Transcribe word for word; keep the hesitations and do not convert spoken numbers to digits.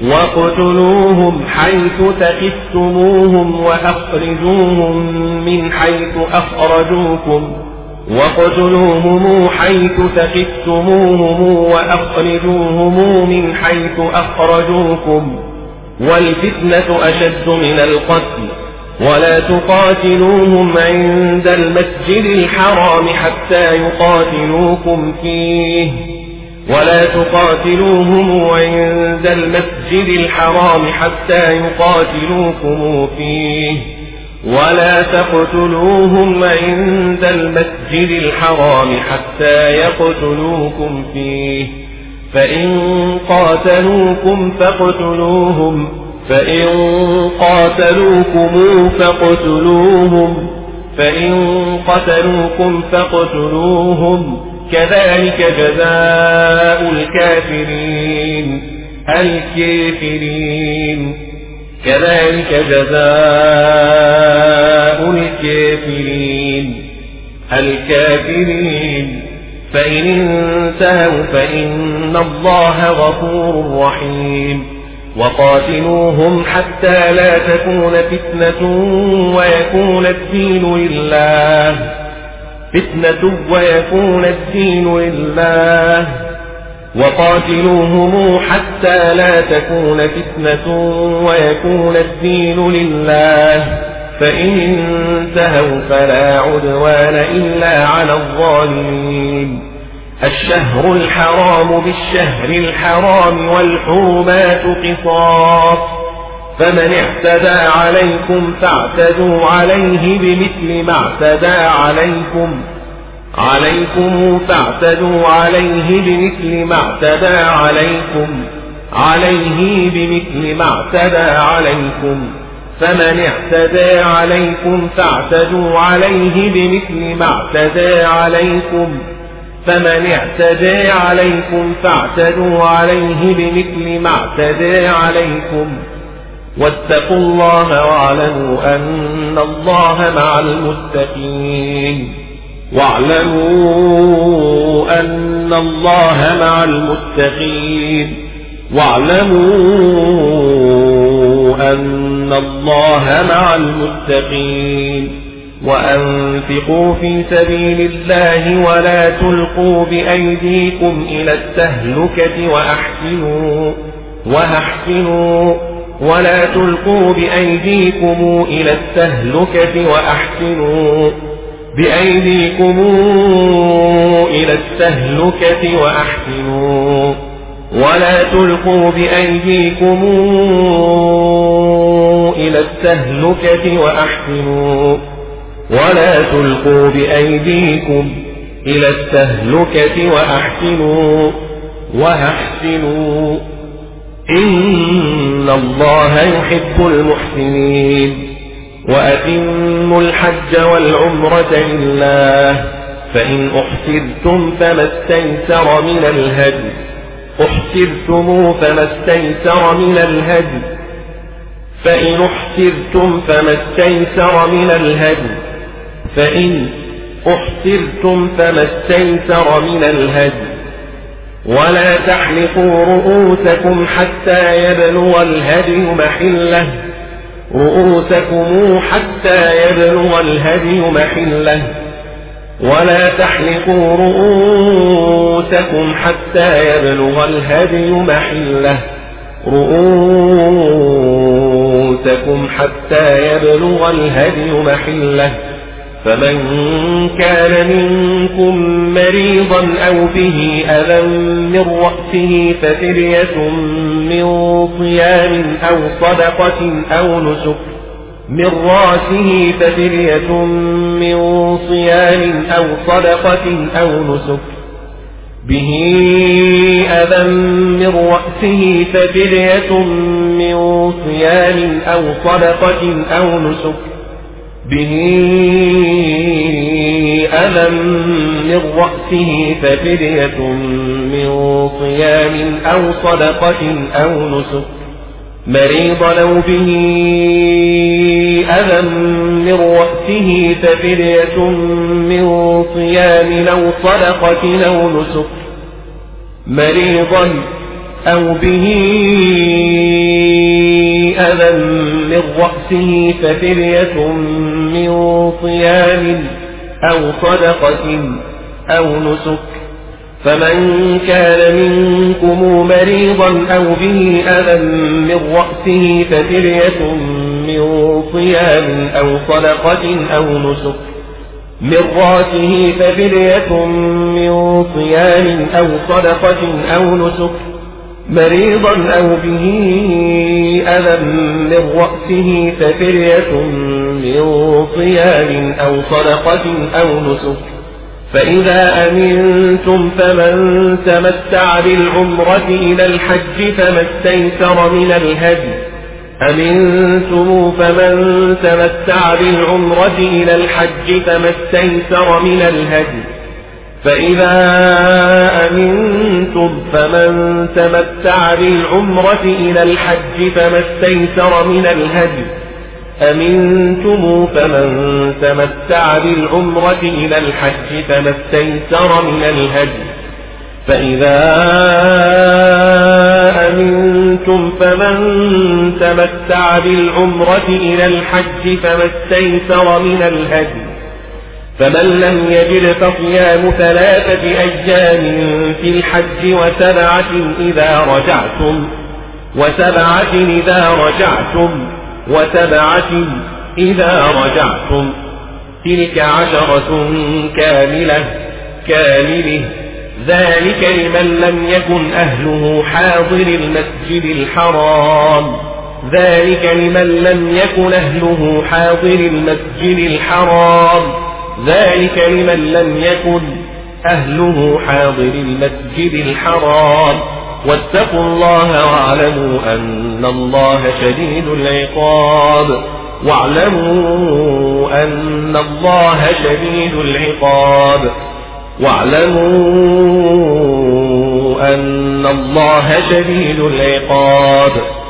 واقتلوهم حيث ثقفتموهم وأخرجوهم من حيث أخرجوكم واقتلوهم حيث ثقفتموهم وأخرجوهم من حيث أخرجوكم والفتنة أشد من القتل ولا تقاتلوهم عند المسجد الحرام حتى يقاتلوكم فيه ولا تقاتلوهم عند المسجد الحرام حتى يقاتلوكم فيه ولا تقتلوهم عند المسجد الحرام حتى يقتلوكم فيه فإن قاتلوكم فاقتلوهم فإن قاتلوكم فاقتلوهم فإن قتلوكم فاقتلوهم كذلك جزاء الكافرين الكافرين كذلك جزاء الكافرين الكافرين فإن انتهوا فإن الله غفور رحيم وقاتلوهم حتى لا تكون فتنة ويكون الدين لله فتنة ويكون الدين لله وقاتلوهم حتى لا تكون فتنة ويكون الدين لله فإن انتهوا فلا عدوان إلا على الظالمين الشهر الحرام بالشهر الحرام والحرمات قصاص فمن اعتدى عليكم فاعتدوا عليه بمثل ما اعتدى عليكم عليكم فاعتدوا عليه بمثل ما اعتدى عليكم عليه بمثل ما اعتدى عليكم فمن اعتدى عليكم فاعتدوا عليه بمثل ما اعتدى عليكم فمن اعتدى عليكم فاعتدوا عليه بمثل ما اعتدى عليكم واتقوا الله واعلموا أن الله مع المتقين واعلموا أن الله مع المتقين واعلموا أن الله مع المتقين وأنفقوا في سبيل الله ولا تلقوا بأيديكم إلى التهلكة وأحسنوا وأحسنوا ولا تلقوا بأيديكم إلى التهلكة وأحسنوا بأيديكم إلى التهلكة وأحسنوا ولا تلقوا بأيديكم إلى التهلكة وأحسنوا ولا تلقوا بأيديكم إلى التهلكة وأحسنوا وأحسنوا إن الله يحب المحسنين وأتموا الحج والعمرة لله فإن أحسرتم فما استيسر من الهدي أحسرتم فما استيسر من الهدي فإن أحسرتم فما استيسر من الهدي فإن أحسرتم فما استيسر من الهدي ولا تحلقوا رؤوسكم حتى يبلغ الهدي محله رؤوسكم حتى يبلغ الهدي محله ولا تحلقوا رؤوسكم حتى يبلغ الهدي محله رؤوسكم حتى يبلغ الهدي محله فمن كان منكم مريضا أو به أذى من رأسه ففدية من صيام أو صدقة أو نسك من رأسه ففدية من صيام أو صدقة أو نسك به أذى من رأسه ففدية من صيام أو صدقة أو نسك به أذى من رأسه ففدية من صيام أو صدقة أو نسك مريض لو به أذى من رأسه ففدية من صيام أو صدقة أو نسك مريضا أو به رأسه ففدية من صيام أو صدقة أو نسك. فمن كان منكم مريضا أو به أذى من رأسه ففدية من صيام أو صدقة أو نسك من رأسه ففدية من صيام أو صدقة أو نسك مريضا أو به أذى من رأسه ففدية من صيام أو صدقة أو نسك. فإذا أمنتم فمن تمتع بالعمرة إلى الحج فما استيسر من الهدي أمنتم فمن تمتع بالعمرة إلى الحج فما استيسر من الهدي فإذا أمنتم فمن تمتع بالعمرة إلى الحج فما استيسر من الهدي أمنتم فمن تمتع بالعمرة إلى الحج فما استيسر من الهدي فإذا أمنتم فمن تمتع بالعمرة إلى الحج فما استيسر من الهدي فمن لم يجد فصيام ثلاثة أيام في الحج وسبعة إذا رجعتم وسبعة إذا رجعتم وسبعة إذا رجعتم تلك عشرة كاملة كامله ذلك لمن لم يكن أهله حاضر المسجد الحرام ذلك لمن لم يكن أهله حاضر المسجد الحرام ذلك لمن لم يكن أهله حاضر المسجد الحرام واتقوا الله واعلموا أن الله شديد العقاب واعلموا أن الله شديد العقاب واعلموا أن الله شديد العقاب